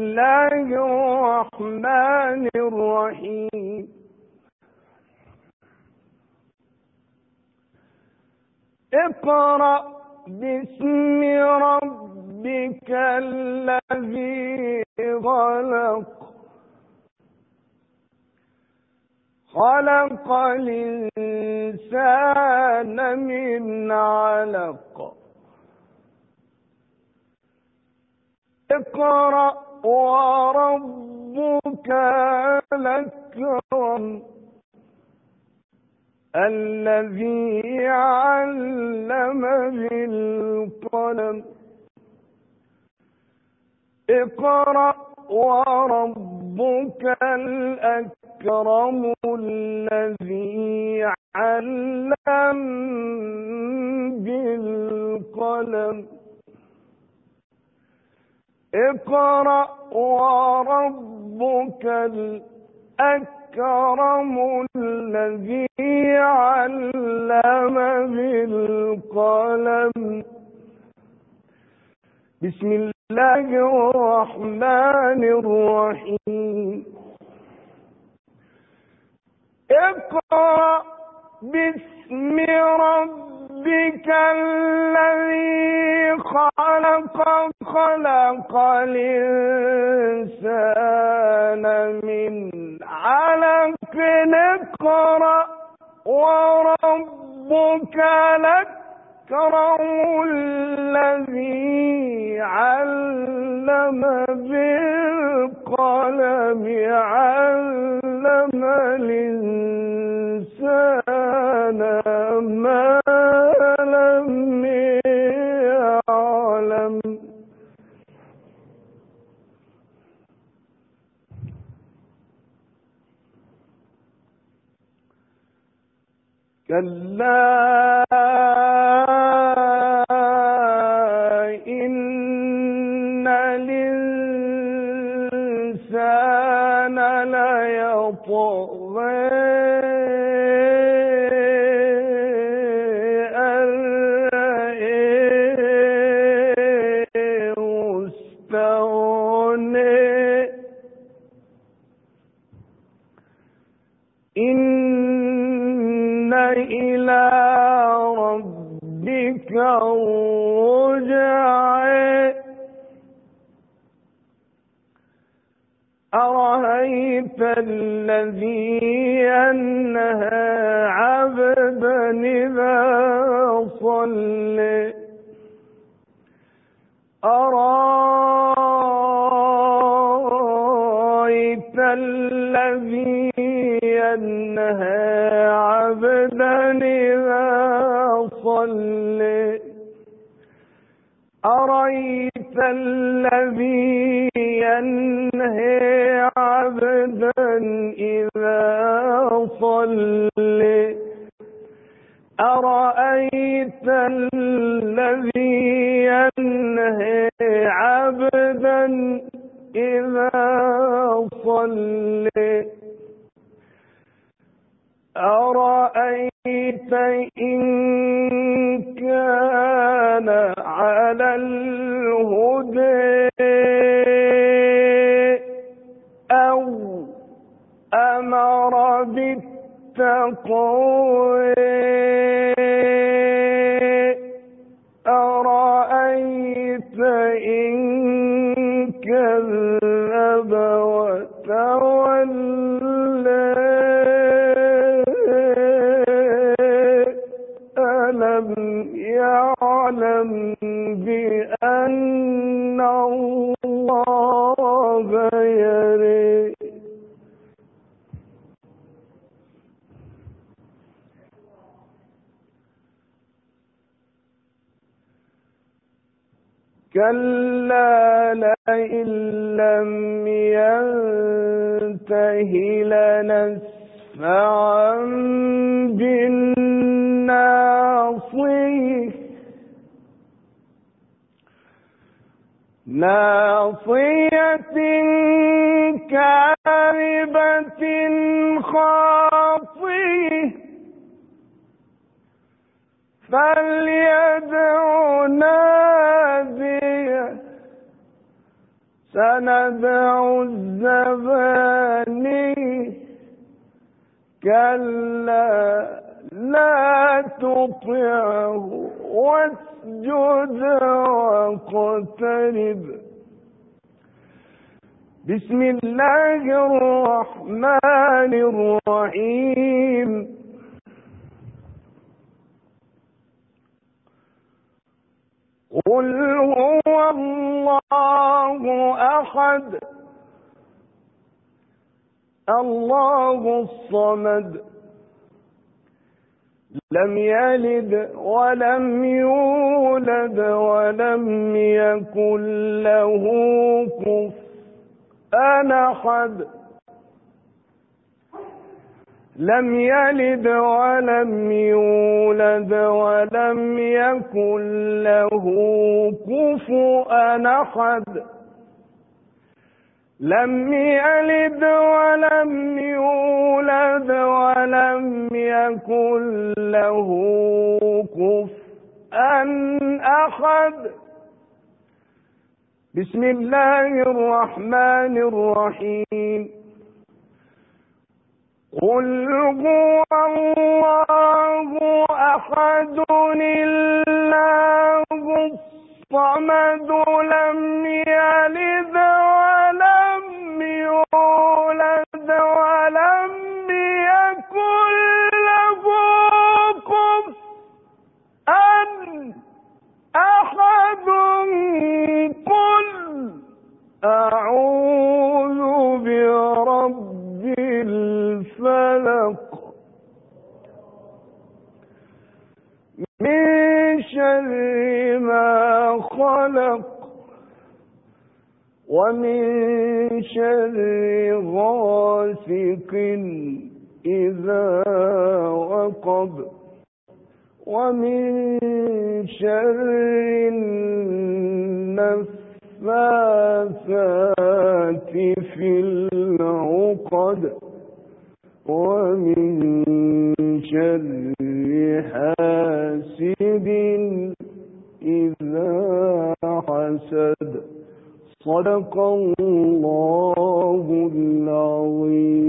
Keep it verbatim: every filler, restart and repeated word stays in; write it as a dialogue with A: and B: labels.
A: الله الرحمن الرحيم. اقرأ باسم ربك الذي خلق خلق الإنسان من علق اقرأ وربك الأكرم الذي علم بالقلم اقرأ وربك الأكرم الذي علم بالقلم اقرأ وربك الأكرم الذي علم بالقلم. بسم الله الرحمن الرحيم. اقرأ باسم ربك الذي خلق خلق الإنسان من علق اقرأ وربك الأكرم الذي علم بالقلم علم الإنسان ما لم يعلم. كلا إن الإنسان ليطغى أن رآه استغنى إن إلى ربك الرجعى أرأيت الذي ينهى عبدا إذا صلى أرأيت الذي ينهى عبدا إذا صلى أرأيت الذي ينهى عبدا إذا صلى أرأيت الذي ينهى عبدا إذا صلى أرأيت إن كان على الهدى أو أمر بالتقوى أرأيت إن كذب وتولى ألم يعلم بأن الله يرى. كلا لئن لم ينته لنسفعا بالناصية ناصية كاذبة خاطئة فليدع ناديه سندع الزباني كلا لا تطعه واسجد واقترب. بسم الله الرحمن الرحيم. قل هو الله أحد الله الصمد لم يلد ولم يولد ولم يكن له كفوا أحد. لم يلد ولم يولد ولم يكن له كفوا أحد. لم يلد ولم يولد ولم يكن له كفوا أحد. بسم الله الرحمن الرحيم. قل هو الله أحد الله الصمد لم يلد ولم يولد ولم يكن له كفوا أحد. قل أعوذ برب الفلق من شر ما خلق ومن شر غاسق إذا وقب ومن شر النفاثات في العقد ومن شر حاسد إذا حسد. صدق الله العظيم.